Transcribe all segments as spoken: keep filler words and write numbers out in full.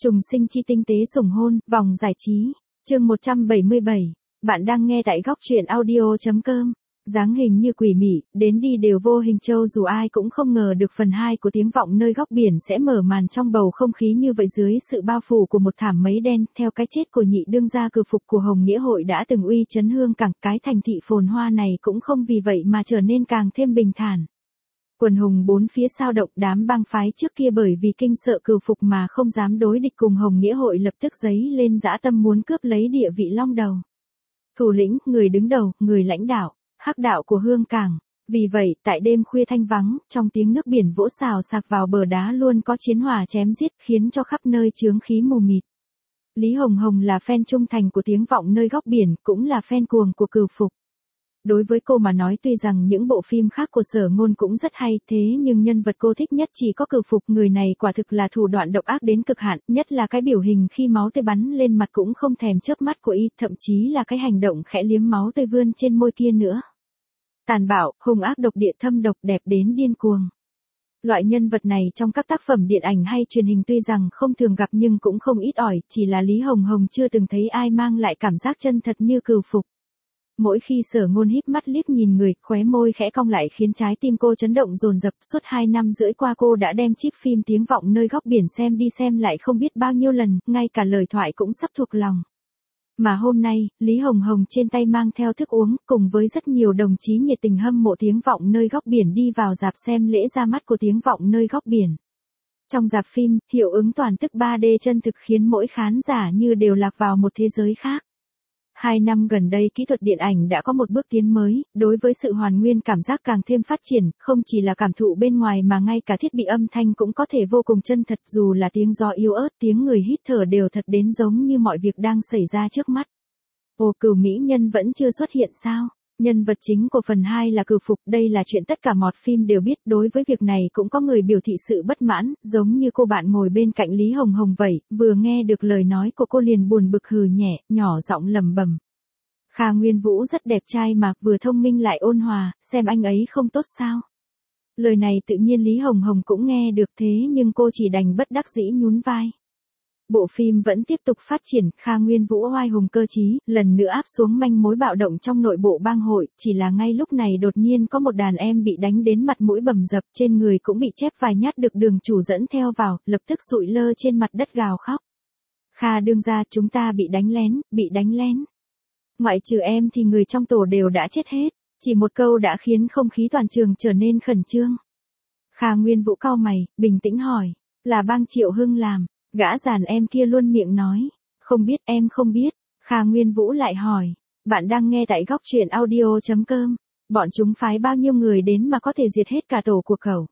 Trùng sinh chi tinh tế sủng hôn, vòng giải trí. Chương một trăm bảy mươi bảy. Bạn đang nghe tại góc truyện audio chấm com. Dáng hình như quỷ mị, đến đi đều vô hình châu, dù ai cũng không ngờ được phần hai của Tiếng Vọng Nơi Góc Biển sẽ mở màn trong bầu không khí như vậy, dưới sự bao phủ của một thảm mấy đen. Theo cái chết của nhị đương gia cử phục của Hồng Nghĩa Hội đã từng uy chấn hương cảng, cái thành thị phồn hoa này cũng không vì vậy mà trở nên càng thêm bình thản. Quần hùng bốn phía sao động, đám bang phái trước kia bởi vì kinh sợ cừu phục mà không dám đối địch cùng Hồng Nghĩa Hội lập tức dấy lên dã tâm muốn cướp lấy địa vị long đầu. Thủ lĩnh, người đứng đầu, người lãnh đạo, hắc đạo của hương cảng. Vì vậy, tại đêm khuya thanh vắng, trong tiếng nước biển vỗ xào xạc vào bờ đá luôn có chiến hỏa chém giết, khiến cho khắp nơi chướng khí mù mịt. Lý Hồng Hồng là fan trung thành của Tiếng Vọng Nơi Góc Biển, cũng là fan cuồng của cừu phục. Đối với cô mà nói, tuy rằng những bộ phim khác của Sở Ngôn cũng rất hay, thế nhưng nhân vật cô thích nhất chỉ có cừu phục. Người này quả thực là thủ đoạn độc ác đến cực hạn, nhất là cái biểu hình khi máu tươi bắn lên mặt cũng không thèm chớp mắt của y, thậm chí là cái hành động khẽ liếm máu tươi vươn trên môi kia nữa. Tàn bạo, hung ác, độc địa, thâm độc, đẹp đến điên cuồng. Loại nhân vật này trong các tác phẩm điện ảnh hay truyền hình tuy rằng không thường gặp nhưng cũng không ít ỏi, chỉ là Lý Hồng Hồng chưa từng thấy ai mang lại cảm giác chân thật như cừu phục. Mỗi khi Sở Ngôn híp mắt liếc nhìn người, khóe môi khẽ cong lại khiến trái tim cô chấn động dồn dập. Suốt hai năm rưỡi qua cô đã đem chip phim Tiếng Vọng Nơi Góc Biển xem đi xem lại không biết bao nhiêu lần, ngay cả lời thoại cũng sắp thuộc lòng. Mà hôm nay, Lý Hồng Hồng trên tay mang theo thức uống, cùng với rất nhiều đồng chí nhiệt tình hâm mộ Tiếng Vọng Nơi Góc Biển đi vào rạp xem lễ ra mắt của Tiếng Vọng Nơi Góc Biển. Trong rạp phim, hiệu ứng toàn tức ba D chân thực khiến mỗi khán giả như đều lạc vào một thế giới khác. Hai năm gần đây kỹ thuật điện ảnh đã có một bước tiến mới, đối với sự hoàn nguyên cảm giác càng thêm phát triển, không chỉ là cảm thụ bên ngoài mà ngay cả thiết bị âm thanh cũng có thể vô cùng chân thật, dù là tiếng gió yếu ớt, tiếng người hít thở đều thật đến giống như mọi việc đang xảy ra trước mắt. Ồ, cừu mỹ nhân vẫn chưa xuất hiện sao? Nhân vật chính của phần hai là cừu phục, đây là chuyện tất cả mọt phim đều biết. Đối với việc này cũng có người biểu thị sự bất mãn, giống như cô bạn ngồi bên cạnh Lý Hồng Hồng vậy, vừa nghe được lời nói của cô liền buồn bực hừ nhẹ, nhỏ giọng lẩm bẩm. Kha Nguyên Vũ rất đẹp trai mà, vừa thông minh lại ôn hòa, xem anh ấy không tốt sao? Lời này tự nhiên Lý Hồng Hồng cũng nghe được, thế nhưng cô chỉ đành bất đắc dĩ nhún vai. Bộ phim vẫn tiếp tục phát triển, Kha Nguyên Vũ oai hùng cơ trí, lần nữa áp xuống manh mối bạo động trong nội bộ bang hội, chỉ là ngay lúc này đột nhiên có một đàn em bị đánh đến mặt mũi bầm dập, trên người cũng bị chép vài nhát, được đường chủ dẫn theo vào, lập tức sụi lơ trên mặt đất gào khóc. Kha đương gia, chúng ta bị đánh lén, bị đánh lén. Ngoại trừ em thì người trong tổ đều đã chết hết, chỉ một câu đã khiến không khí toàn trường trở nên khẩn trương. Kha Nguyên Vũ cau mày, bình tĩnh hỏi, là bang Triệu Hưng làm? Gã giàn em kia luôn miệng nói, không biết, em không biết. Kha Nguyên Vũ lại hỏi, bạn đang nghe tại góc truyện audio chấm com, bọn chúng phái bao nhiêu người đến mà có thể diệt hết cả tổ của cậu?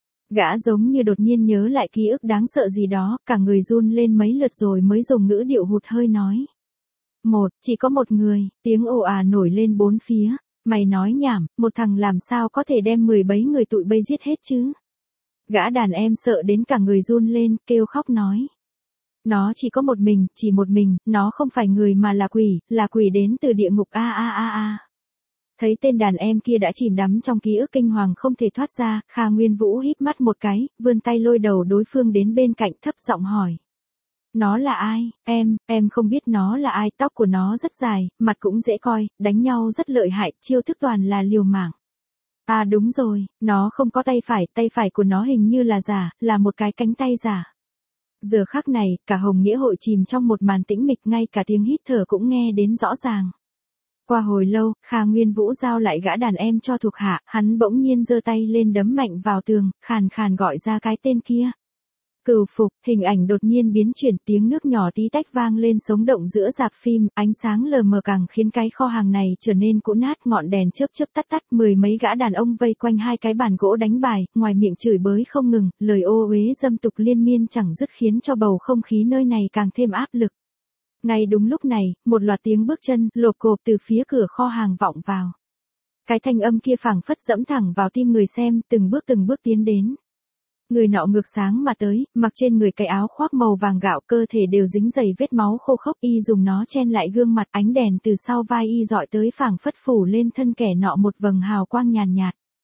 Gã giống như đột nhiên nhớ lại ký ức đáng sợ gì đó, cả người run lên mấy lượt rồi mới dùng ngữ điệu hụt hơi nói. Một, chỉ có một người. Tiếng ồ à nổi lên bốn phía. Mày nói nhảm, một thằng làm sao có thể đem mười mấy người tụi bây giết hết chứ? Gã đàn em sợ đến cả người run lên, kêu khóc nói. Nó chỉ có một mình, chỉ một mình, nó không phải người mà là quỷ, là quỷ đến từ địa ngục a a a a. Thấy tên đàn em kia đã chìm đắm trong ký ức kinh hoàng không thể thoát ra, Kha Nguyên Vũ híp mắt một cái, vươn tay lôi đầu đối phương đến bên cạnh, thấp giọng hỏi. Nó là ai? Em, em không biết nó là ai, tóc của nó rất dài, mặt cũng dễ coi, đánh nhau rất lợi hại, chiêu thức toàn là liều mạng. À đúng rồi, nó không có tay phải, tay phải của nó hình như là giả, là một cái cánh tay giả. Giờ khắc này, cả Hồng Nghĩa Hội chìm trong một màn tĩnh mịch, ngay cả tiếng hít thở cũng nghe đến rõ ràng. Qua hồi lâu, Kha Nguyên Vũ giao lại gã đàn em cho thuộc hạ, hắn bỗng nhiên giơ tay lên đấm mạnh vào tường, khàn khàn gọi ra cái tên kia. Cừu phục, hình ảnh đột nhiên biến chuyển, tiếng nước nhỏ tí tách vang lên sống động giữa rạp phim, ánh sáng lờ mờ càng khiến cái kho hàng này trở nên cũ nát, ngọn đèn chớp chớp tắt tắt, mười mấy gã đàn ông vây quanh hai cái bàn gỗ đánh bài, ngoài miệng chửi bới không ngừng, lời ô uế dâm tục liên miên chẳng dứt khiến cho bầu không khí nơi này càng thêm áp lực. Ngay đúng lúc này, một loạt tiếng bước chân lộp cộp từ phía cửa kho hàng vọng vào. Cái thanh âm kia phảng phất dẫm thẳng vào tim người xem, từng bước từng bước tiến đến. Người nọ ngược sáng mà tới, mặc trên người cái áo khoác màu vàng gạo, cơ thể đều dính đầy vết máu khô khốc, y dùng nó chen lại gương mặt, ánh đèn từ sau vai y dọi tới phảng phất phủ lên thân kẻ nọ một vầng hào quang nhàn nhạt.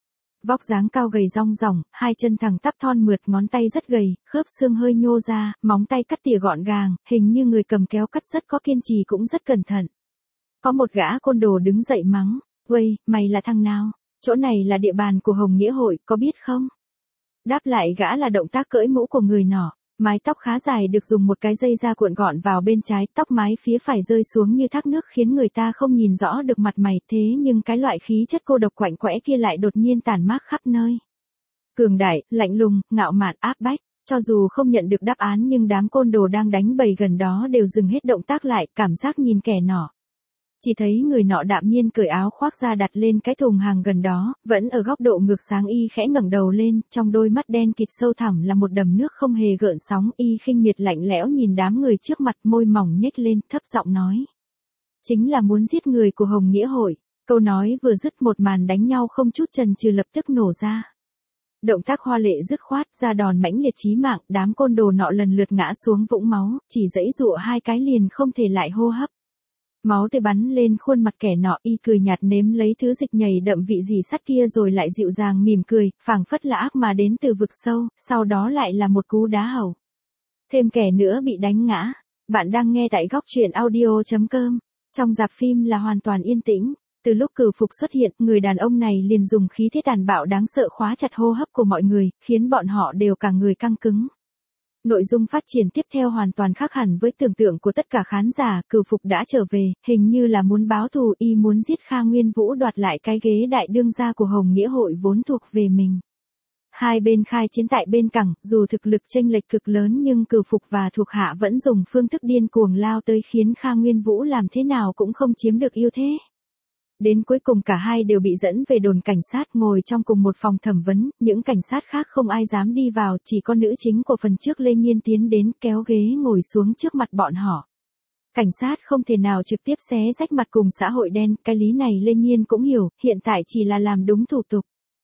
Vóc dáng cao gầy rong ròng, hai chân thẳng tắp thon mượt, ngón tay rất gầy, khớp xương hơi nhô ra, móng tay cắt tỉa gọn gàng, hình như người cầm kéo cắt rất có kiên trì cũng rất cẩn thận. Có một gã côn đồ đứng dậy mắng, "Uầy, mày là thằng nào? Chỗ này là địa bàn của Hồng Nghĩa hội, có biết không?" Đáp lại gã là động tác cởi mũ của người nọ. Mái tóc khá dài được dùng một cái dây da cuộn gọn vào bên trái, tóc mái phía phải rơi xuống như thác nước khiến người ta không nhìn rõ được mặt mày, thế nhưng cái loại khí chất cô độc quạnh quẽ kia lại đột nhiên tản mát khắp nơi. Cường đại, lạnh lùng, ngạo mạn, áp bách, cho dù không nhận được đáp án nhưng đám côn đồ đang đánh bầy gần đó đều dừng hết động tác lại, cảm giác nhìn kẻ nọ. Chỉ thấy người nọ đạm nhiên cởi áo khoác ra đặt lên cái thùng hàng gần đó, vẫn ở góc độ ngược sáng, y khẽ ngẩng đầu lên, trong đôi mắt đen kịt sâu thẳm là một đầm nước không hề gợn sóng, y khinh miệt lạnh lẽo nhìn đám người trước mặt, môi mỏng nhếch lên, thấp giọng nói. Chính là muốn giết người của Hồng Nghĩa hội. Câu nói vừa dứt, một màn đánh nhau không chút chần chừ lập tức nổ ra. Động tác hoa lệ dứt khoát, ra đòn mãnh liệt chí mạng, đám côn đồ nọ lần lượt ngã xuống vũng máu, chỉ giãy giụa hai cái liền không thể lại hô hấp. Máu tươi bắn lên khuôn mặt kẻ nọ, y cười nhạt nếm lấy thứ dịch nhầy đậm vị dì sắt kia rồi lại dịu dàng mỉm cười, phảng phất là ác mà đến từ vực sâu, sau đó lại là một cú đá hầu. Thêm kẻ nữa bị đánh ngã. Bạn đang nghe tại góc truyện audio chấm com. Trong rạp phim là hoàn toàn yên tĩnh. Từ lúc Cửu Phục xuất hiện, người đàn ông này liền dùng khí thế tàn bạo đáng sợ khóa chặt hô hấp của mọi người, khiến bọn họ đều cả người căng cứng. Nội dung phát triển tiếp theo hoàn toàn khác hẳn với tưởng tượng của tất cả khán giả, Cửu Phục đã trở về, hình như là muốn báo thù, y muốn giết Kha Nguyên Vũ đoạt lại cái ghế đại đương gia của Hồng Nghĩa hội vốn thuộc về mình. Hai bên khai chiến tại bên cẳng, dù thực lực chênh lệch cực lớn nhưng Cửu Phục và thuộc hạ vẫn dùng phương thức điên cuồng lao tới khiến Kha Nguyên Vũ làm thế nào cũng không chiếm được ưu thế. Đến cuối cùng cả hai đều bị dẫn về đồn cảnh sát, ngồi trong cùng một phòng thẩm vấn, những cảnh sát khác không ai dám đi vào, chỉ có nữ chính của phần trước Lê Nhiên tiến đến kéo ghế ngồi xuống trước mặt bọn họ. Cảnh sát không thể nào trực tiếp xé rách mặt cùng xã hội đen, cái lý này Lê Nhiên cũng hiểu, hiện tại chỉ là làm đúng thủ tục.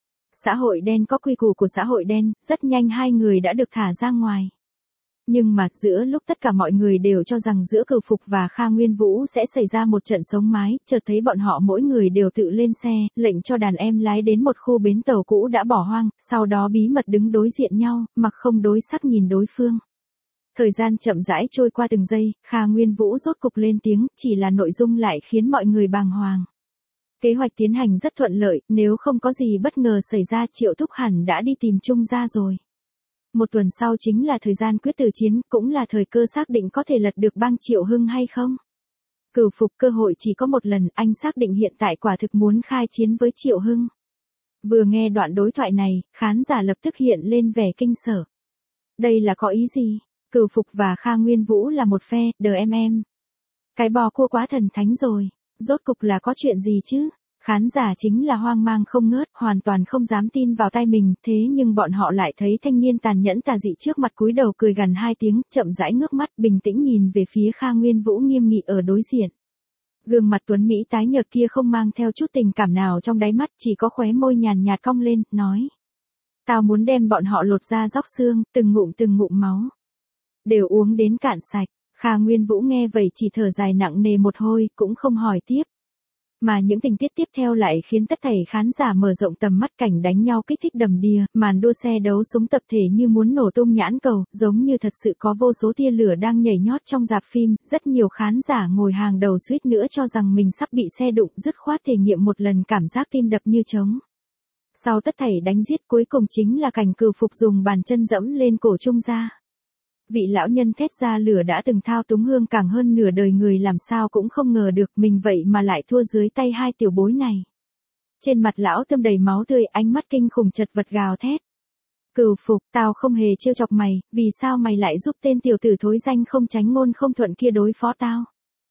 Xã hội đen có quy củ của xã hội đen, rất nhanh hai người đã được thả ra ngoài. Nhưng mà giữa lúc tất cả mọi người đều cho rằng giữa Cửu Phục và Kha Nguyên Vũ sẽ xảy ra một trận sống mái, chợt thấy bọn họ mỗi người đều tự lên xe, lệnh cho đàn em lái đến một khu bến tàu cũ đã bỏ hoang, sau đó bí mật đứng đối diện nhau, mặc không đối sắc nhìn đối phương. Thời gian chậm rãi trôi qua từng giây, Kha Nguyên Vũ rốt cục lên tiếng, chỉ là nội dung lại khiến mọi người bàng hoàng. Kế hoạch tiến hành rất thuận lợi, nếu không có gì bất ngờ xảy ra Triệu Thúc hẳn đã đi tìm Trung gia rồi. Một tuần sau chính là thời gian quyết tử chiến, cũng là thời cơ xác định có thể lật được bang Triệu Hưng hay không. Cửu Phục cơ hội chỉ có một lần, anh xác định hiện tại quả thực muốn khai chiến với Triệu Hưng. Vừa nghe đoạn đối thoại này, khán giả lập tức hiện lên vẻ kinh sở. Đây là có ý gì? Cửu Phục và Kha Nguyên Vũ là một phe, đờ em em. Cái bò cua quá thần thánh rồi, rốt cục là có chuyện gì chứ? Khán giả chính là hoang mang không ngớt, hoàn toàn không dám tin vào tai mình, thế nhưng bọn họ lại thấy thanh niên tàn nhẫn tà dị trước mặt cúi đầu cười gằn hai tiếng, chậm rãi ngước mắt, bình tĩnh nhìn về phía Kha Nguyên Vũ nghiêm nghị ở đối diện. Gương mặt tuấn mỹ tái nhợt kia không mang theo chút tình cảm nào trong đáy mắt, chỉ có khóe môi nhàn nhạt cong lên, nói: "Tao muốn đem bọn họ lột da róc xương, từng ngụm từng ngụm máu, đều uống đến cạn sạch." Kha Nguyên Vũ nghe vậy chỉ thở dài nặng nề một hồi, cũng không hỏi tiếp. Mà những tình tiết tiếp theo lại khiến tất thảy khán giả mở rộng tầm mắt, cảnh đánh nhau kích thích đầm đìa, màn đua xe đấu súng tập thể như muốn nổ tung nhãn cầu, giống như thật sự có vô số tia lửa đang nhảy nhót trong rạp phim, rất nhiều khán giả ngồi hàng đầu suýt nữa cho rằng mình sắp bị xe đụng, dứt khoát thể nghiệm một lần cảm giác tim đập như trống. Sau tất thảy đánh giết cuối cùng chính là cảnh Cửu Phục dùng bàn chân dẫm lên cổ Trung gia. Vị lão nhân thét ra lửa đã từng thao túng Hương Cảng hơn nửa đời người làm sao cũng không ngờ được mình vậy mà lại thua dưới tay hai tiểu bối này. Trên mặt lão thâm đầy máu tươi, ánh mắt kinh khủng chật vật gào thét. Cửu Phục, tao không hề trêu chọc mày, vì sao mày lại giúp tên tiểu tử thối danh không tránh ngôn không thuận kia đối phó tao?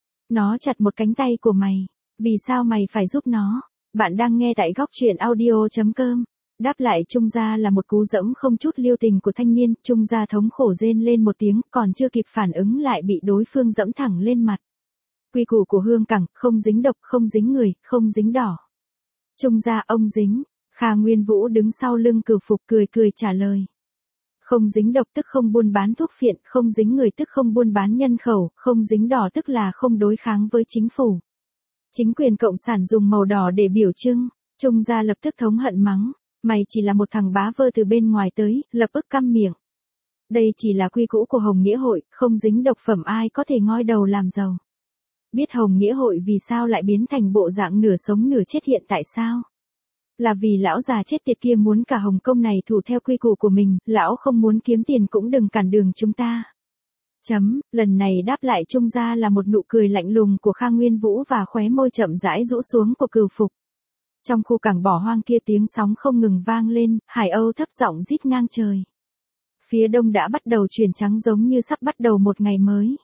Nó chặt một cánh tay của mày, vì sao mày phải giúp nó? Bạn đang nghe tại góc truyện audio chấm com. Đáp lại Trung gia là một cú dẫm không chút lưu tình của thanh niên, Trung gia thống khổ rên lên một tiếng, còn chưa kịp phản ứng lại bị đối phương dẫm thẳng lên mặt. Quy củ của Hương Cảng, không dính độc, không dính người, không dính đỏ. Trung gia ông dính. Kha Nguyên Vũ đứng sau lưng Cửu Phục cười cười trả lời. Không dính độc tức không buôn bán thuốc phiện, không dính người tức không buôn bán nhân khẩu, không dính đỏ tức là không đối kháng với chính phủ. Chính quyền cộng sản dùng màu đỏ để biểu trưng. Trung gia lập tức thống hận mắng. Mày chỉ là một thằng bá vơ từ bên ngoài tới, lập ức câm miệng. Đây chỉ là quy cũ của Hồng Nghĩa hội, không dính độc phẩm ai có thể ngoi đầu làm giàu. Biết Hồng Nghĩa hội vì sao lại biến thành bộ dạng nửa sống nửa chết hiện tại sao? Là vì lão già chết tiệt kia muốn cả Hồng Kông này thủ theo quy củ của mình, lão không muốn kiếm tiền cũng đừng cản đường chúng ta. Chấm, lần này đáp lại Trung gia là một nụ cười lạnh lùng của Kha Nguyên Vũ và khóe môi chậm rãi rũ xuống của Cửu Phục. Trong khu cảng bỏ hoang kia tiếng sóng không ngừng vang lên, Hải Âu thấp giọng rít ngang trời. Phía đông đã bắt đầu chuyển trắng giống như sắp bắt đầu một ngày mới.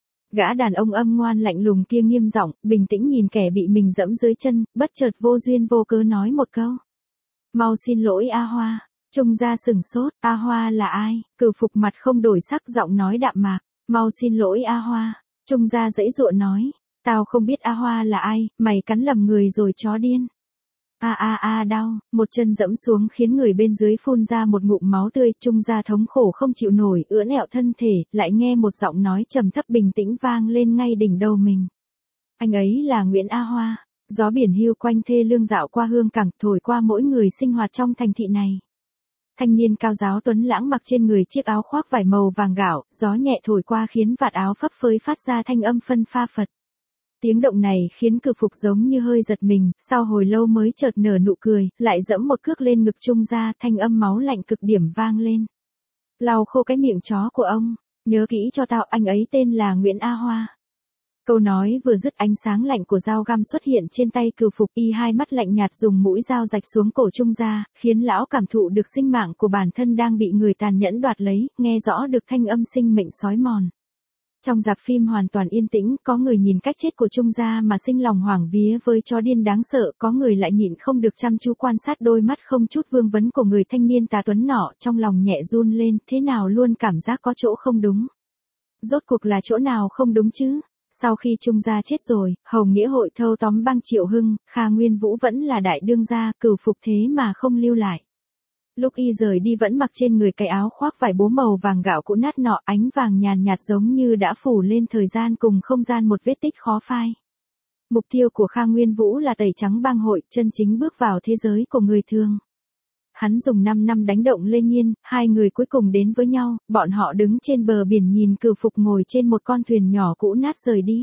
Gã đàn ông âm ngoan lạnh lùng kia nghiêm giọng, bình tĩnh nhìn kẻ bị mình dẫm dưới chân, bất chợt vô duyên vô cớ nói một câu. Mau xin lỗi A Hoa. Trung gia sửng sốt, A Hoa là ai? Cửu Phục mặt không đổi sắc giọng nói đạm mạc. Mau xin lỗi A Hoa. Trung gia giãy giụa nói. Tao không biết A Hoa là ai, mày cắn lầm người rồi chó điên. A a a đau, một chân dẫm xuống khiến người bên dưới phun ra một ngụm máu tươi, Trung gia thống khổ không chịu nổi, ưỡn ẹo thân thể, lại nghe một giọng nói trầm thấp bình tĩnh vang lên ngay đỉnh đầu mình. Anh ấy là Nguyễn A Hoa. Gió biển hiu quanh thê lương dạo qua hương cảng, thổi qua mỗi người sinh hoạt trong thành thị này. Thanh niên cao giáo tuấn lãng mặc trên người chiếc áo khoác vải màu vàng gạo, gió nhẹ thổi qua khiến vạt áo phấp phới phát ra thanh âm phân pha phật. Tiếng động này khiến Cửu Phục giống như hơi giật mình, sau hồi lâu mới chợt nở nụ cười, lại dẫm một cước lên ngực Trung gia, thanh âm máu lạnh cực điểm vang lên. Lau khô cái miệng chó của ông, nhớ kỹ cho tao, anh ấy tên là Nguyễn A Hoa. Câu nói vừa dứt ánh sáng lạnh của dao găm xuất hiện trên tay Cửu Phục, y hai mắt lạnh nhạt dùng mũi dao rạch xuống cổ Trung gia, khiến lão cảm thụ được sinh mạng của bản thân đang bị người tàn nhẫn đoạt lấy, nghe rõ được thanh âm sinh mệnh xói mòn. Trong rạp phim hoàn toàn yên tĩnh, có người nhìn cách chết của Trung gia mà sinh lòng hoảng vía với chó điên đáng sợ, có người lại nhịn không được chăm chú quan sát đôi mắt không chút vương vấn của người thanh niên tà tuấn nọ, trong lòng nhẹ run lên, thế nào luôn cảm giác có chỗ không đúng. Rốt cuộc là chỗ nào không đúng chứ? Sau khi Trung gia chết rồi, Hồng Nghĩa hội thâu tóm bang Triệu Hưng, Kha Nguyên Vũ vẫn là đại đương gia, Cửu Phục thế mà không lưu lại. Lúc y rời đi vẫn mặc trên người cái áo khoác vải bố màu vàng gạo cũ nát nọ, ánh vàng nhàn nhạt giống như đã phủ lên thời gian cùng không gian một vết tích khó phai. Mục tiêu của Kha Nguyên Vũ là tẩy trắng bang hội, chân chính bước vào thế giới của người thường. Hắn dùng năm năm đánh động Lê Nhiên, hai người cuối cùng đến với nhau, bọn họ đứng trên bờ biển nhìn Cửu Phục ngồi trên một con thuyền nhỏ cũ nát rời đi.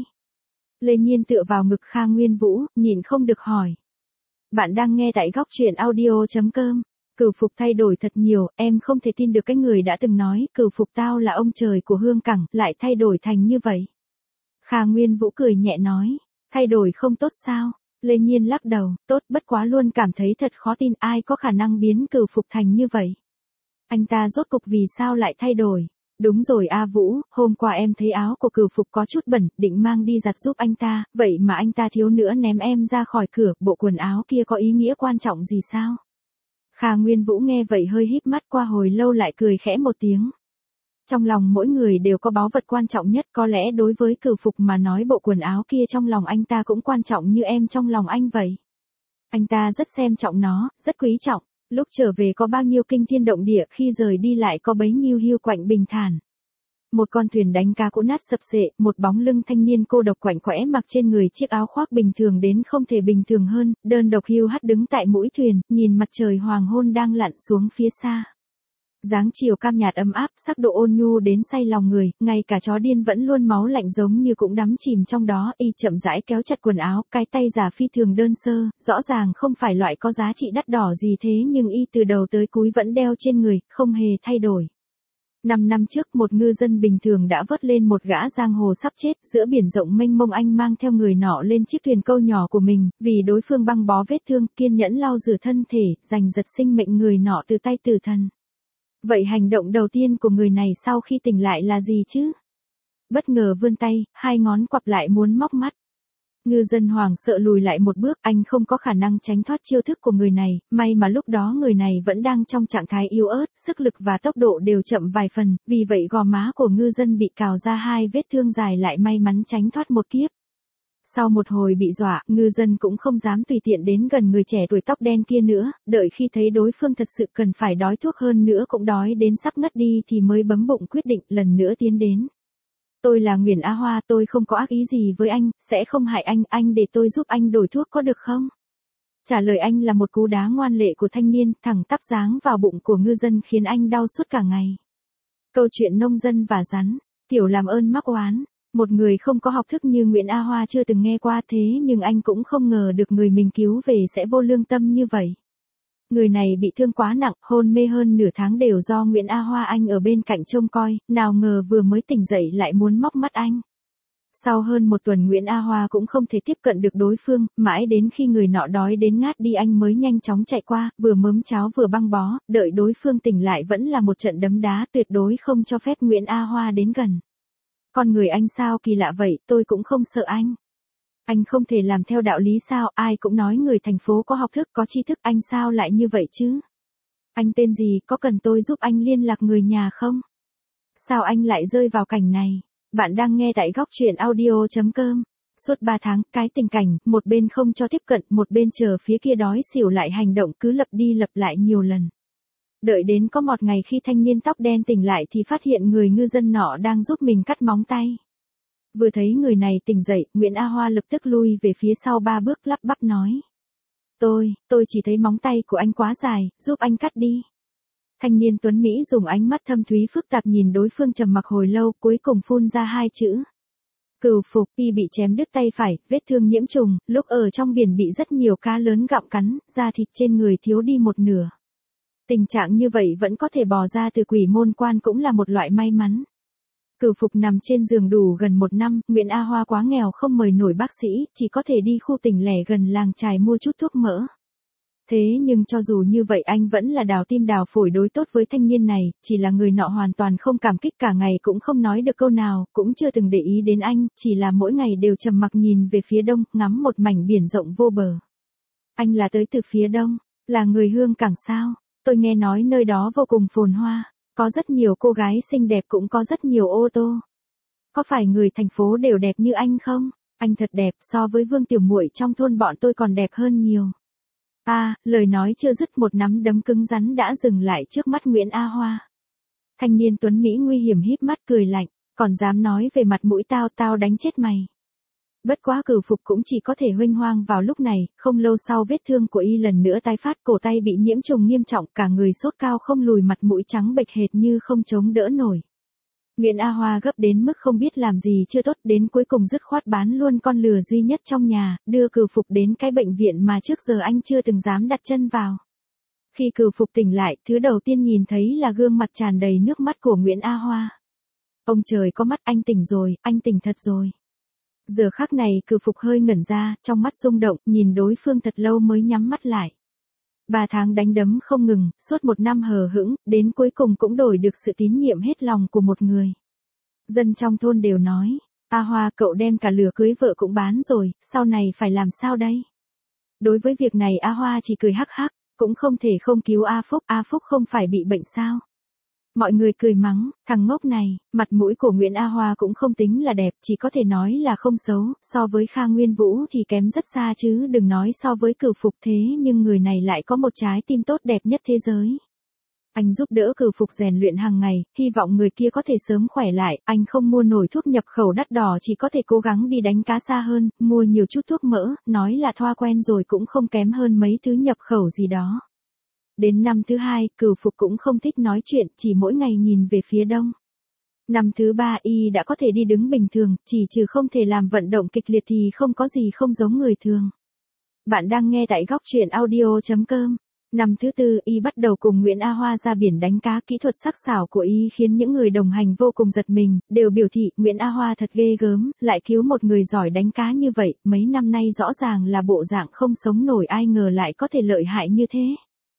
Lê Nhiên tựa vào ngực Kha Nguyên Vũ, nhìn không được hỏi. Bạn đang nghe tại góc truyện audio chấm com. Cửu Phục thay đổi thật nhiều, em không thể tin được cái người đã từng nói, Cửu Phục tao là ông trời của hương cảng, lại thay đổi thành như vậy. Kha Nguyên Vũ cười nhẹ nói, thay đổi không tốt sao? Lê Nhiên lắc đầu, tốt, bất quá luôn cảm thấy thật khó tin ai có khả năng biến Cửu Phục thành như vậy. Anh ta rốt cục vì sao lại thay đổi? Đúng rồi A Vũ, hôm qua em thấy áo của Cửu Phục có chút bẩn, định mang đi giặt giúp anh ta, vậy mà anh ta thiếu nữa ném em ra khỏi cửa, bộ quần áo kia có ý nghĩa quan trọng gì sao? Kha Nguyên Vũ nghe vậy hơi híp mắt, qua hồi lâu lại cười khẽ một tiếng. Trong lòng mỗi người đều có báu vật quan trọng nhất, có lẽ đối với Cửu Phục mà nói bộ quần áo kia trong lòng anh ta cũng quan trọng như em trong lòng anh vậy. Anh ta rất xem trọng nó, rất quý trọng. Lúc trở về có bao nhiêu kinh thiên động địa, khi rời đi lại có bấy nhiêu hiu quạnh bình thản. Một con thuyền đánh cá cũ nát sập sệ, một bóng lưng thanh niên cô độc quạnh quẽ mặc trên người chiếc áo khoác bình thường đến không thể bình thường hơn, đơn độc hiu hắt đứng tại mũi thuyền, nhìn mặt trời hoàng hôn đang lặn xuống phía xa. Dáng chiều cam nhạt ấm áp, sắc độ ôn nhu đến say lòng người, ngay cả chó điên vẫn luôn máu lạnh giống như cũng đắm chìm trong đó, y chậm rãi kéo chặt quần áo, cái tay giả phi thường đơn sơ, rõ ràng không phải loại có giá trị đắt đỏ gì thế nhưng y từ đầu tới cuối vẫn đeo trên người, không hề thay đổi. Năm năm trước một ngư dân bình thường đã vớt lên một gã giang hồ sắp chết, giữa biển rộng mênh mông anh mang theo người nọ lên chiếc thuyền câu nhỏ của mình, vì đối phương băng bó vết thương, kiên nhẫn lau rửa thân thể, giành giật sinh mệnh người nọ từ tay tử thần. Vậy hành động đầu tiên của người này sau khi tỉnh lại là gì chứ? Bất ngờ vươn tay, hai ngón quặp lại muốn móc mắt. Ngư dân hoảng sợ lùi lại một bước, anh không có khả năng tránh thoát chiêu thức của người này, may mà lúc đó người này vẫn đang trong trạng thái yếu ớt, sức lực và tốc độ đều chậm vài phần, vì vậy gò má của ngư dân bị cào ra hai vết thương dài lại may mắn tránh thoát một kiếp. Sau một hồi bị dọa, ngư dân cũng không dám tùy tiện đến gần người trẻ tuổi tóc đen kia nữa, đợi khi thấy đối phương thật sự cần phải đói thuốc hơn nữa cũng đói đến sắp ngất đi thì mới bấm bụng quyết định lần nữa tiến đến. Tôi là Nguyễn A Hoa, tôi không có ác ý gì với anh, sẽ không hại anh, anh để tôi giúp anh đổi thuốc có được không? Trả lời anh là một cú đá ngoan lệ của thanh niên, thẳng tắp giáng vào bụng của ngư dân khiến anh đau suốt cả ngày. Câu chuyện nông dân và rắn, tiểu làm ơn mắc oán. Một người không có học thức như Nguyễn A Hoa chưa từng nghe qua thế nhưng anh cũng không ngờ được người mình cứu về sẽ vô lương tâm như vậy. Người này bị thương quá nặng, hôn mê hơn nửa tháng đều do Nguyễn A Hoa anh ở bên cạnh trông coi, nào ngờ vừa mới tỉnh dậy lại muốn móc mắt anh. Sau hơn một tuần Nguyễn A Hoa cũng không thể tiếp cận được đối phương, mãi đến khi người nọ đói đến ngát đi anh mới nhanh chóng chạy qua, vừa mớm cháo vừa băng bó, đợi đối phương tỉnh lại vẫn là một trận đấm đá tuyệt đối không cho phép Nguyễn A Hoa đến gần. Con người anh sao kỳ lạ vậy, tôi cũng không sợ anh. Anh không thể làm theo đạo lý sao, ai cũng nói người thành phố có học thức có tri thức, anh sao lại như vậy chứ? Anh tên gì, có cần tôi giúp anh liên lạc người nhà không? Sao anh lại rơi vào cảnh này? Bạn đang nghe tại góc truyện audio.com. Suốt ba tháng, cái tình cảnh, một bên không cho tiếp cận, một bên chờ phía kia đói xỉu lại hành động cứ lặp đi lặp lại nhiều lần. Đợi đến có một ngày khi thanh niên tóc đen tỉnh lại thì phát hiện người ngư dân nọ đang giúp mình cắt móng tay. Vừa thấy người này tỉnh dậy, Nguyễn A Hoa lập tức lui về phía sau ba bước lắp bắp nói. Tôi, tôi chỉ thấy móng tay của anh quá dài, giúp anh cắt đi. Thanh niên tuấn Mỹ dùng ánh mắt thâm thúy phức tạp nhìn đối phương trầm mặc hồi lâu cuối cùng phun ra hai chữ. Cừu phục. Y bị chém đứt tay phải, vết thương nhiễm trùng, lúc ở trong biển bị rất nhiều cá lớn gặm cắn, da thịt trên người thiếu đi một nửa. Tình trạng như vậy vẫn có thể bò ra từ quỷ môn quan cũng là một loại may mắn. Cừu phục nằm trên giường đủ gần một năm, Nguyễn A Hoa quá nghèo không mời nổi bác sĩ, chỉ có thể đi khu tỉnh lẻ gần làng chài mua chút thuốc mỡ. Thế nhưng cho dù như vậy anh vẫn là đào tim đào phổi đối tốt với thanh niên này, chỉ là người nọ hoàn toàn không cảm kích cả ngày cũng không nói được câu nào, cũng chưa từng để ý đến anh, chỉ là mỗi ngày đều trầm mặc nhìn về phía đông, ngắm một mảnh biển rộng vô bờ. Anh là tới từ phía đông, là người Hương Cảng sao? Tôi nghe nói nơi đó vô cùng phồn hoa, có rất nhiều cô gái xinh đẹp cũng có rất nhiều ô tô. Có phải người thành phố đều đẹp như anh không? Anh thật đẹp, so với Vương Tiểu Muội trong thôn bọn tôi còn đẹp hơn nhiều. A, à, lời nói chưa dứt một nắm đấm cứng rắn đã dừng lại trước mắt Nguyễn A Hoa. Thanh niên tuấn Mỹ nguy hiểm híp mắt cười lạnh, còn dám nói về mặt mũi tao tao đánh chết mày. Bất quá Cừu phục cũng chỉ có thể huênh hoang vào lúc này, không lâu sau vết thương của y lần nữa tái phát, cổ tay bị nhiễm trùng nghiêm trọng, cả người sốt cao không lùi, mặt mũi trắng bệch hệt như không chống đỡ nổi. Nguyễn A Hoa gấp đến mức không biết làm gì chưa tốt, đến cuối cùng dứt khoát bán luôn con lừa duy nhất trong nhà, đưa Cừu phục đến cái bệnh viện mà trước giờ anh chưa từng dám đặt chân vào. Khi Cừu phục tỉnh lại, thứ đầu tiên nhìn thấy là gương mặt tràn đầy nước mắt của Nguyễn A Hoa. Ông trời có mắt, anh tỉnh rồi, anh tỉnh thật rồi. Giờ khắc này Cừu phục hơi ngẩn ra, trong mắt rung động, nhìn đối phương thật lâu mới nhắm mắt lại. Ba tháng đánh đấm không ngừng, suốt một năm hờ hững, đến cuối cùng cũng đổi được sự tín nhiệm hết lòng của một người. Dân trong thôn đều nói, A Hoa cậu đem cả lừa cưới vợ cũng bán rồi, sau này phải làm sao đây? Đối với việc này A Hoa chỉ cười hắc hắc, cũng không thể không cứu A Phúc, A Phúc không phải bị bệnh sao? Mọi người cười mắng, thằng ngốc này, mặt mũi của Nguyễn A Hoa cũng không tính là đẹp, chỉ có thể nói là không xấu, so với Kha Nguyên Vũ thì kém rất xa chứ đừng nói so với Cừu phục, thế nhưng người này lại có một trái tim tốt đẹp nhất thế giới. Anh giúp đỡ Cừu phục rèn luyện hàng ngày, hy vọng người kia có thể sớm khỏe lại, anh không mua nổi thuốc nhập khẩu đắt đỏ chỉ có thể cố gắng đi đánh cá xa hơn, mua nhiều chút thuốc mỡ, nói là thoa quen rồi cũng không kém hơn mấy thứ nhập khẩu gì đó. Đến năm thứ hai, Cừu phục cũng không thích nói chuyện, chỉ mỗi ngày nhìn về phía đông. Năm thứ ba y đã có thể đi đứng bình thường, chỉ trừ không thể làm vận động kịch liệt thì không có gì không giống người thường. Bạn đang nghe tại góc truyện audio.com. Năm thứ tư y bắt đầu cùng Nguyễn A Hoa ra biển đánh cá, kỹ thuật sắc sảo của y khiến những người đồng hành vô cùng giật mình, đều biểu thị Nguyễn A Hoa thật ghê gớm, lại cứu một người giỏi đánh cá như vậy, mấy năm nay rõ ràng là bộ dạng không sống nổi, ai ngờ lại có thể lợi hại như thế.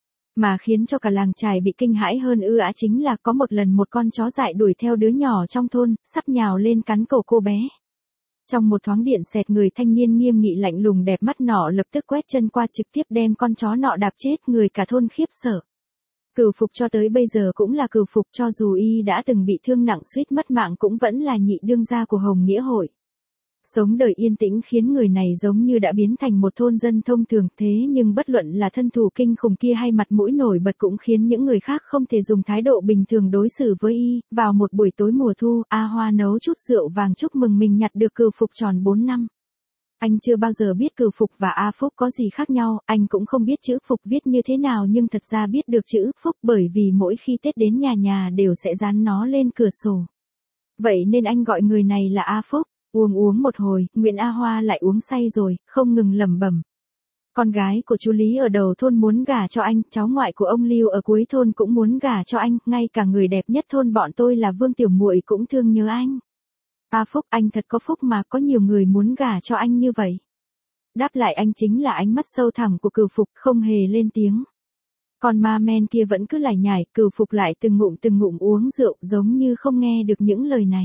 Mà khiến cho cả làng chài bị kinh hãi hơn ư ả chính là có một lần một con chó dại đuổi theo đứa nhỏ trong thôn, sắp nhào lên cắn cổ cô bé. Trong một thoáng điện xẹt, người thanh niên nghiêm nghị lạnh lùng đẹp mắt nọ lập tức quét chân qua trực tiếp đem con chó nọ đạp chết, người cả thôn khiếp sợ. Cừu phục cho tới bây giờ cũng là Cừu phục, cho dù y đã từng bị thương nặng suýt mất mạng cũng vẫn là nhị đương gia của Hồng Nghĩa Hội. Sống đời yên tĩnh khiến người này giống như đã biến thành một thôn dân thông thường, thế nhưng bất luận là thân thủ kinh khủng kia hay mặt mũi nổi bật cũng khiến những người khác không thể dùng thái độ bình thường đối xử với y. Vào một buổi tối mùa thu, A Hoa nấu chút rượu vàng chúc mừng mình nhặt được Cừu phục tròn bốn năm. Anh chưa bao giờ biết cửu phục và A Phúc có gì khác nhau, anh cũng không biết chữ phục viết như thế nào nhưng thật ra biết được chữ phúc bởi vì mỗi khi Tết đến nhà nhà đều sẽ dán nó lên cửa sổ. Vậy nên anh gọi người này là A Phúc. Uống uống một hồi, Nguyễn A Hoa lại uống say rồi, không ngừng lẩm bẩm. Con gái của chú Lý ở đầu thôn muốn gả cho anh, cháu ngoại của ông Lưu ở cuối thôn cũng muốn gả cho anh, ngay cả người đẹp nhất thôn bọn tôi là Vương Tiểu Muội cũng thương nhớ anh. A Phúc, anh thật có phúc mà có nhiều người muốn gả cho anh như vậy. Đáp lại anh chính là ánh mắt sâu thẳm của Cửu Phục, không hề lên tiếng. Còn ma men kia vẫn cứ lải nhải, Cửu Phục lại từng ngụm từng ngụm uống rượu, giống như không nghe được những lời này.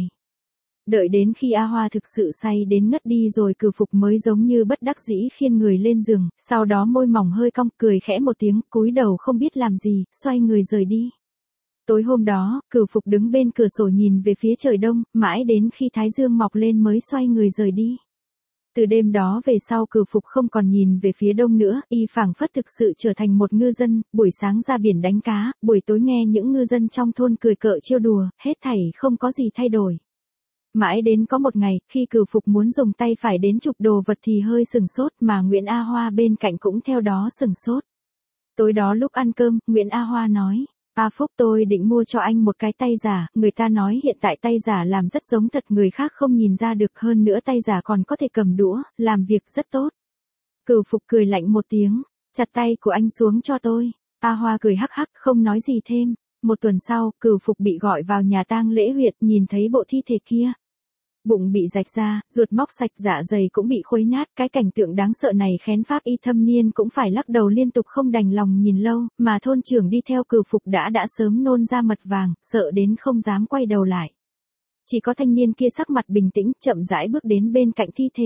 Đợi đến khi A Hoa thực sự say đến ngất đi rồi Cửu Phục mới giống như bất đắc dĩ khiêng người lên giường, sau đó môi mỏng hơi cong, cười khẽ một tiếng, cúi đầu không biết làm gì, xoay người rời đi. Tối hôm đó, Cửu Phục đứng bên cửa sổ nhìn về phía trời đông, mãi đến khi thái dương mọc lên mới xoay người rời đi. Từ đêm đó về sau Cửu Phục không còn nhìn về phía đông nữa, y phảng phất thực sự trở thành một ngư dân, buổi sáng ra biển đánh cá, buổi tối nghe những ngư dân trong thôn cười cợt trêu đùa, hết thảy không có gì thay đổi. Mãi đến có một ngày, khi Cửu Phục muốn dùng tay phải đến chụp đồ vật thì hơi sừng sốt mà Nguyễn A Hoa bên cạnh cũng theo đó sừng sốt. Tối đó lúc ăn cơm, Nguyễn A Hoa nói, A Phúc tôi định mua cho anh một cái tay giả, người ta nói hiện tại tay giả làm rất giống thật người khác không nhìn ra được hơn nữa tay giả còn có thể cầm đũa, làm việc rất tốt. Cửu Phục cười lạnh một tiếng, chặt tay của anh xuống cho tôi. A Hoa cười hắc hắc không nói gì thêm. Một tuần sau, Cửu Phục bị gọi vào nhà tang lễ huyện nhìn thấy bộ thi thể kia. Bụng bị rạch ra, ruột móc sạch dạ dày cũng bị khuấy nát, cái cảnh tượng đáng sợ này khén pháp y thâm niên cũng phải lắc đầu liên tục không đành lòng nhìn lâu, mà thôn trưởng đi theo Cửu Phục đã đã sớm nôn ra mật vàng, sợ đến không dám quay đầu lại. Chỉ có thanh niên kia sắc mặt bình tĩnh, chậm rãi bước đến bên cạnh thi thể.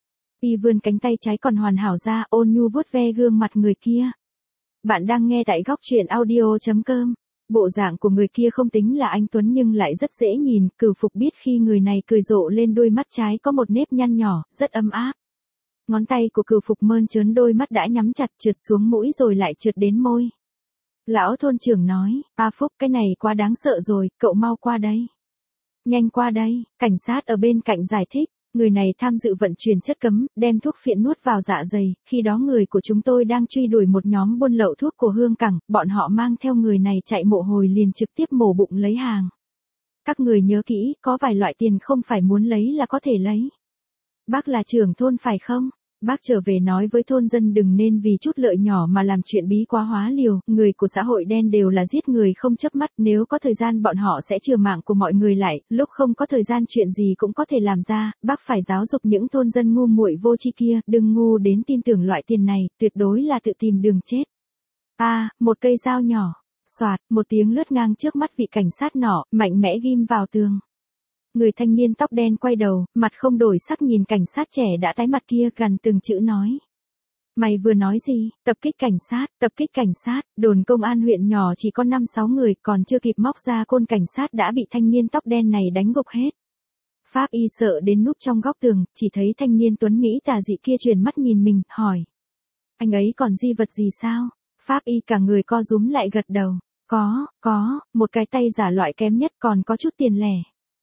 Y vươn cánh tay trái còn hoàn hảo ra, ôn nhu vuốt ve gương mặt người kia. Bạn đang nghe tại góc truyện audio chấm com. Bộ dạng của người kia không tính là anh tuấn nhưng lại rất dễ nhìn, Cửu Phục biết khi người này cười rộ lên đôi mắt trái có một nếp nhăn nhỏ, rất ấm áp. Ngón tay của Cửu Phục mơn trớn đôi mắt đã nhắm chặt trượt xuống mũi rồi lại trượt đến môi. Lão thôn trưởng nói, A Phúc cái này quá đáng sợ rồi, cậu mau qua đây. Nhanh qua đây, cảnh sát ở bên cạnh giải thích. Người này tham dự vận chuyển chất cấm, đem thuốc phiện nuốt vào dạ dày, khi đó người của chúng tôi đang truy đuổi một nhóm buôn lậu thuốc của Hương Cảng, bọn họ mang theo người này chạy mộ hồi liền trực tiếp mổ bụng lấy hàng. Các người nhớ kỹ, có vài loại tiền không phải muốn lấy là có thể lấy. Bác là trưởng thôn phải không? Bác trở về nói với thôn dân đừng nên vì chút lợi nhỏ mà làm chuyện bí quá hóa liều, người của xã hội đen đều là giết người không chớp mắt, nếu có thời gian bọn họ sẽ chừa mạng của mọi người lại, lúc không có thời gian chuyện gì cũng có thể làm ra, bác phải giáo dục những thôn dân ngu muội vô tri kia, đừng ngu đến tin tưởng loại tiền này, tuyệt đối là tự tìm đường chết. A, à, một cây dao nhỏ, xoạt, một tiếng lướt ngang trước mắt vị cảnh sát nọ, mạnh mẽ ghim vào tường. Người thanh niên tóc đen quay đầu, mặt không đổi sắc nhìn cảnh sát trẻ đã tái mặt kia gần từng chữ nói. Mày vừa nói gì? Tập kích cảnh sát, tập kích cảnh sát, đồn công an huyện nhỏ chỉ có năm sáu người, còn chưa kịp móc ra côn cảnh sát đã bị thanh niên tóc đen này đánh gục hết. Pháp y sợ đến núp trong góc tường, chỉ thấy thanh niên tuấn Mỹ tà dị kia chuyển mắt nhìn mình, hỏi. Anh ấy còn di vật gì sao? Pháp y cả người co rúm lại gật đầu. Có, có, một cái tay giả loại kém nhất còn có chút tiền lẻ.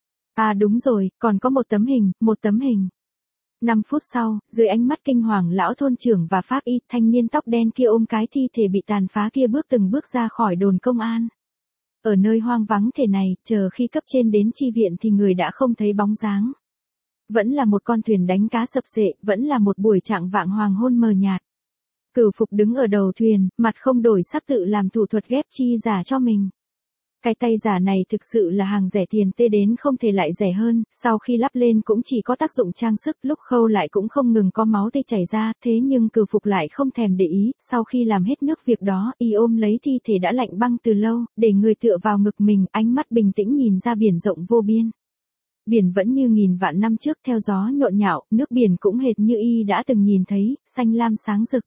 À đúng rồi, còn có một tấm hình, một tấm hình. Năm phút sau, dưới ánh mắt kinh hoàng lão thôn trưởng và pháp y, thanh niên tóc đen kia ôm cái thi thể bị tàn phá kia bước từng bước ra khỏi đồn công an. Ở nơi hoang vắng thế này, chờ khi cấp trên đến chi viện thì người đã không thấy bóng dáng. Vẫn là một con thuyền đánh cá sập sệ, vẫn là một buổi trạng vạng hoàng hôn mờ nhạt. Cửu Phục đứng ở đầu thuyền, mặt không đổi sắc tự làm thủ thuật ghép chi giả cho mình. Cái tay giả này thực sự là hàng rẻ tiền tê đến không thể lại rẻ hơn, sau khi lắp lên cũng chỉ có tác dụng trang sức, lúc khâu lại cũng không ngừng có máu tê chảy ra, thế nhưng Cửu Phục lại không thèm để ý, sau khi làm hết nước việc đó, y ôm lấy thi thể đã lạnh băng từ lâu, để người tựa vào ngực mình, ánh mắt bình tĩnh nhìn ra biển rộng vô biên. Biển vẫn như nghìn vạn năm trước theo gió nhộn nhạo, nước biển cũng hệt như y đã từng nhìn thấy, xanh lam sáng rực.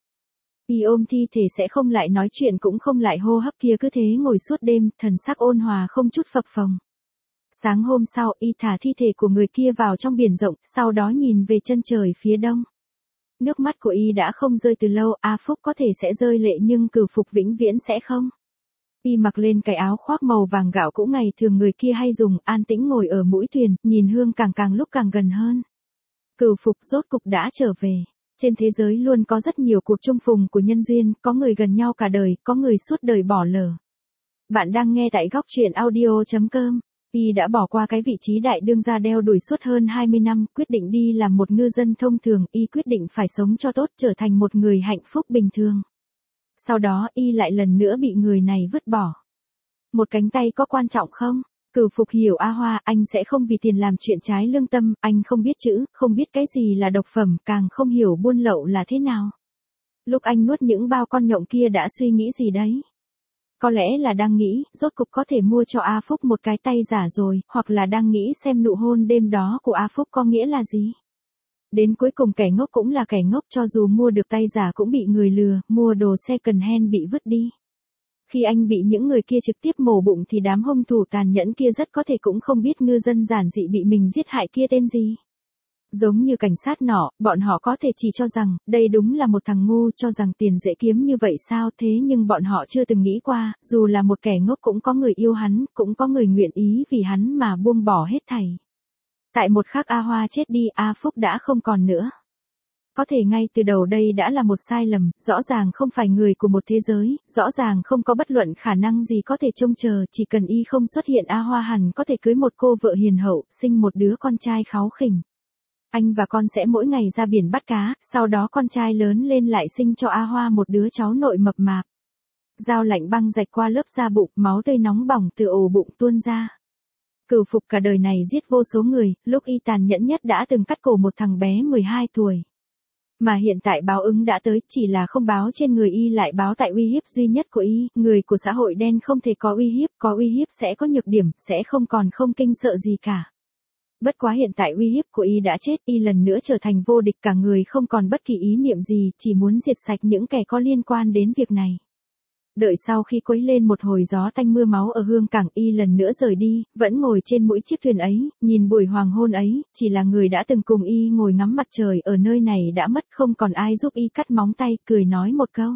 Y ôm thi thể sẽ không lại nói chuyện cũng không lại hô hấp kia cứ thế ngồi suốt đêm, thần sắc ôn hòa không chút phập phồng. Sáng hôm sau, y thả thi thể của người kia vào trong biển rộng, sau đó nhìn về chân trời phía đông. Nước mắt của y đã không rơi từ lâu, A Phúc có thể sẽ rơi lệ nhưng Cửu Phục vĩnh viễn sẽ không. Y mặc lên cái áo khoác màu vàng gạo cũ ngày thường người kia hay dùng, an tĩnh ngồi ở mũi thuyền, nhìn Hương Cảng càng lúc càng gần hơn. Cửu Phục rốt cục đã trở về. Trên thế giới luôn có rất nhiều cuộc chung phùng của nhân duyên, có người gần nhau cả đời, có người suốt đời bỏ lỡ. Bạn đang nghe tại góc truyện audio.com. Y đã bỏ qua cái vị trí đại đương gia đeo đuổi suốt hơn hai mươi năm, quyết định đi làm một ngư dân thông thường, Y quyết định phải sống cho tốt, trở thành một người hạnh phúc bình thường. Sau đó Y lại lần nữa bị người này vứt bỏ. Một cánh tay có quan trọng không? Cửu Phục hiểu A Hoa, anh sẽ không vì tiền làm chuyện trái lương tâm, anh không biết chữ, không biết cái gì là độc phẩm, càng không hiểu buôn lậu là thế nào. Lúc anh nuốt những bao con nhộng kia đã suy nghĩ gì đấy? Có lẽ là đang nghĩ, rốt cục có thể mua cho A Phúc một cái tay giả rồi, hoặc là đang nghĩ xem nụ hôn đêm đó của A Phúc có nghĩa là gì. Đến cuối cùng kẻ ngốc cũng là kẻ ngốc, cho dù mua được tay giả cũng bị người lừa, mua đồ second hand bị vứt đi. Khi anh bị những người kia trực tiếp mổ bụng thì đám hung thủ tàn nhẫn kia rất có thể cũng không biết ngư dân giản dị bị mình giết hại kia tên gì. Giống như cảnh sát nọ, bọn họ có thể chỉ cho rằng, đây đúng là một thằng ngu, cho rằng tiền dễ kiếm như vậy sao, thế nhưng bọn họ chưa từng nghĩ qua, dù là một kẻ ngốc cũng có người yêu hắn, cũng có người nguyện ý vì hắn mà buông bỏ hết thảy. Tại một khắc A Hoa chết đi, A Phúc đã không còn nữa. Có thể ngay từ đầu đây đã là một sai lầm, rõ ràng không phải người của một thế giới, rõ ràng không có bất luận khả năng gì có thể trông chờ, chỉ cần Y không xuất hiện A Hoa hẳn có thể cưới một cô vợ hiền hậu, sinh một đứa con trai kháu khỉnh. Anh và con sẽ mỗi ngày ra biển bắt cá, sau đó con trai lớn lên lại sinh cho A Hoa một đứa cháu nội mập mạp. Dao lạnh băng rạch qua lớp da bụng, máu tươi nóng bỏng từ ổ bụng tuôn ra. Cửu Phục cả đời này giết vô số người, lúc Y tàn nhẫn nhất đã từng cắt cổ một thằng bé mười hai tuổi. Mà hiện tại báo ứng đã tới, chỉ là không báo trên người Y lại báo tại uy hiếp duy nhất của Y, người của xã hội đen không thể có uy hiếp, có uy hiếp sẽ có nhược điểm, sẽ không còn không kinh sợ gì cả. Bất quá hiện tại uy hiếp của Y đã chết, Y lần nữa trở thành vô địch, cả người không còn bất kỳ ý niệm gì, chỉ muốn diệt sạch những kẻ có liên quan đến việc này. Đợi sau khi quấy lên một hồi gió tanh mưa máu ở Hương Cảng, Y lần nữa rời đi, vẫn ngồi trên mũi chiếc thuyền ấy, nhìn buổi hoàng hôn ấy, chỉ là người đã từng cùng Y ngồi ngắm mặt trời ở nơi này đã mất, không còn ai giúp Y cắt móng tay, cười nói một câu.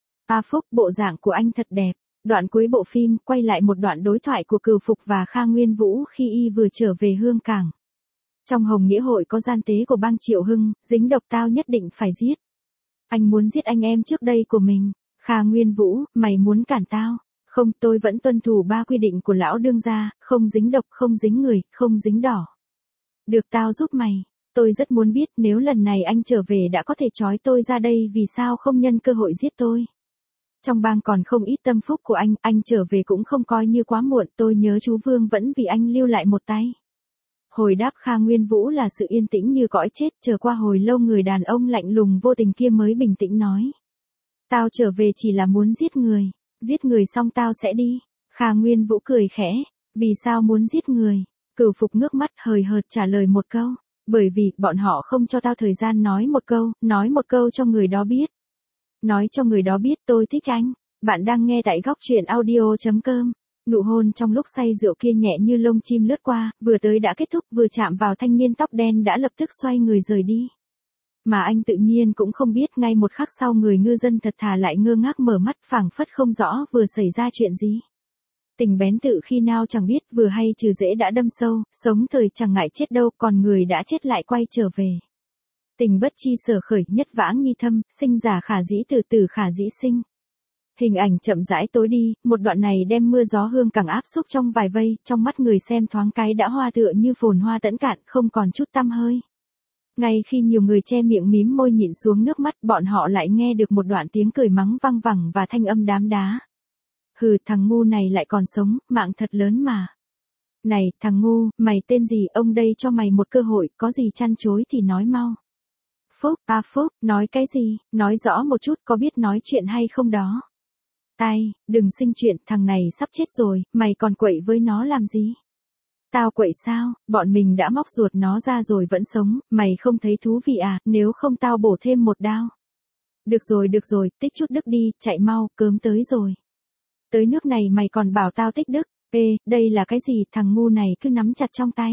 A Phúc, bộ dạng của anh thật đẹp. Đoạn cuối bộ phim, quay lại một đoạn đối thoại của Cửu Phục và Kha Nguyên Vũ khi Y vừa trở về Hương Cảng. Trong Hồng Nghĩa hội có gian tế của bang Triệu Hưng, dính độc tao nhất định phải giết. Anh muốn giết anh em trước đây của mình. Kha Nguyên Vũ, mày muốn cản tao? Không, tôi vẫn tuân thủ ba quy định của lão đương gia, không dính độc, không dính người, không dính đỏ. Được, tao giúp mày. Tôi rất muốn biết nếu lần này anh trở về đã có thể trói tôi ra đây, vì sao không nhân cơ hội giết tôi? Trong bang còn không ít tâm phúc của anh, anh trở về cũng không coi như quá muộn, tôi nhớ chú Vương vẫn vì anh lưu lại một tay. Hồi đáp Kha Nguyên Vũ là sự yên tĩnh như cõi chết, chờ qua hồi lâu người đàn ông lạnh lùng vô tình kia mới bình tĩnh nói. Tao trở về chỉ là muốn giết người, giết người xong tao sẽ đi. Kha Nguyên Vũ cười khẽ, vì sao muốn giết người? Cửu Phục ngước mắt hời hợt trả lời một câu, bởi vì bọn họ không cho tao thời gian nói một câu, nói một câu cho người đó biết. Nói cho người đó biết tôi thích anh. Bạn đang nghe tại góc truyện audio.com. Nụ hôn trong lúc say rượu kia nhẹ như lông chim lướt qua, vừa tới đã kết thúc, vừa chạm vào thanh niên tóc đen đã lập tức xoay người rời đi. Mà anh tự nhiên cũng không biết, ngay một khắc sau người ngư dân thật thà lại ngơ ngác mở mắt, phảng phất không rõ vừa xảy ra chuyện gì. Tình bén tự khi nào chẳng biết, vừa hay trừ dễ đã đâm sâu, sống thời chẳng ngại chết đâu, còn người đã chết lại quay trở về. Tình bất chi sở khởi, nhất vãng nhi thâm, sinh giả khả dĩ từ từ khả dĩ sinh. Hình ảnh chậm rãi tối đi, một đoạn này đem mưa gió Hương Cảng áp xúc trong vài vây, trong mắt người xem thoáng cái đã hoa tựa như phồn hoa tẫn cạn, không còn chút tăm hơi. Ngay khi nhiều người che miệng mím môi nhịn xuống nước mắt, bọn họ lại nghe được một đoạn tiếng cười mắng vang vẳng và thanh âm đám đá. Hừ, thằng ngu này lại còn sống, mạng thật lớn mà. Này, thằng ngu, mày tên gì, ông đây cho mày một cơ hội, có gì chăn chối thì nói mau. Phúc, à Phúc, nói cái gì, nói rõ một chút, có biết nói chuyện hay không đó. Tai, đừng sinh chuyện, thằng này sắp chết rồi, mày còn quậy với nó làm gì? Tao quậy sao, bọn mình đã móc ruột nó ra rồi vẫn sống, mày không thấy thú vị à, nếu không tao bổ thêm một đao. Được rồi được rồi, tích chút đức đi, chạy mau, cớm tới rồi. Tới nước này mày còn bảo tao tích đức, ê, đây là cái gì, thằng ngu này cứ nắm chặt trong tay.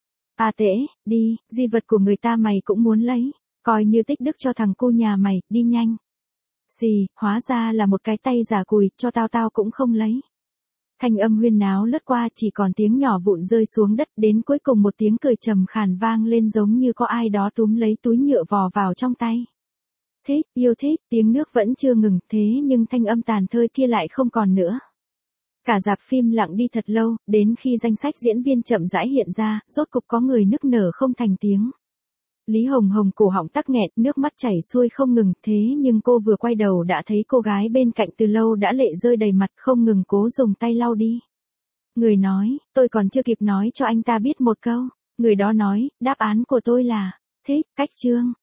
À tễ, đi, di vật của người ta mày cũng muốn lấy, coi như tích đức cho thằng cu nhà mày, đi nhanh. Gì, hóa ra là một cái tay giả cùi, cho tao tao cũng không lấy. Thanh âm huyên náo lướt qua chỉ còn tiếng nhỏ vụn rơi xuống đất, đến cuối cùng một tiếng cười trầm khàn vang lên giống như có ai đó túm lấy túi nhựa vò vào trong tay. Thích, yêu thích, tiếng nước vẫn chưa ngừng, thế nhưng thanh âm tàn thơi kia lại không còn nữa. Cả rạp phim lặng đi thật lâu, đến khi danh sách diễn viên chậm rãi hiện ra, rốt cục có người nức nở không thành tiếng. Lý Hồng Hồng cổ họng tắc nghẹn, nước mắt chảy xuôi không ngừng, thế nhưng cô vừa quay đầu đã thấy cô gái bên cạnh từ lâu đã lệ rơi đầy mặt, không ngừng cố dùng tay lau đi. Người nói, tôi còn chưa kịp nói cho anh ta biết một câu. Người đó nói, đáp án của tôi là, thích, cách chương.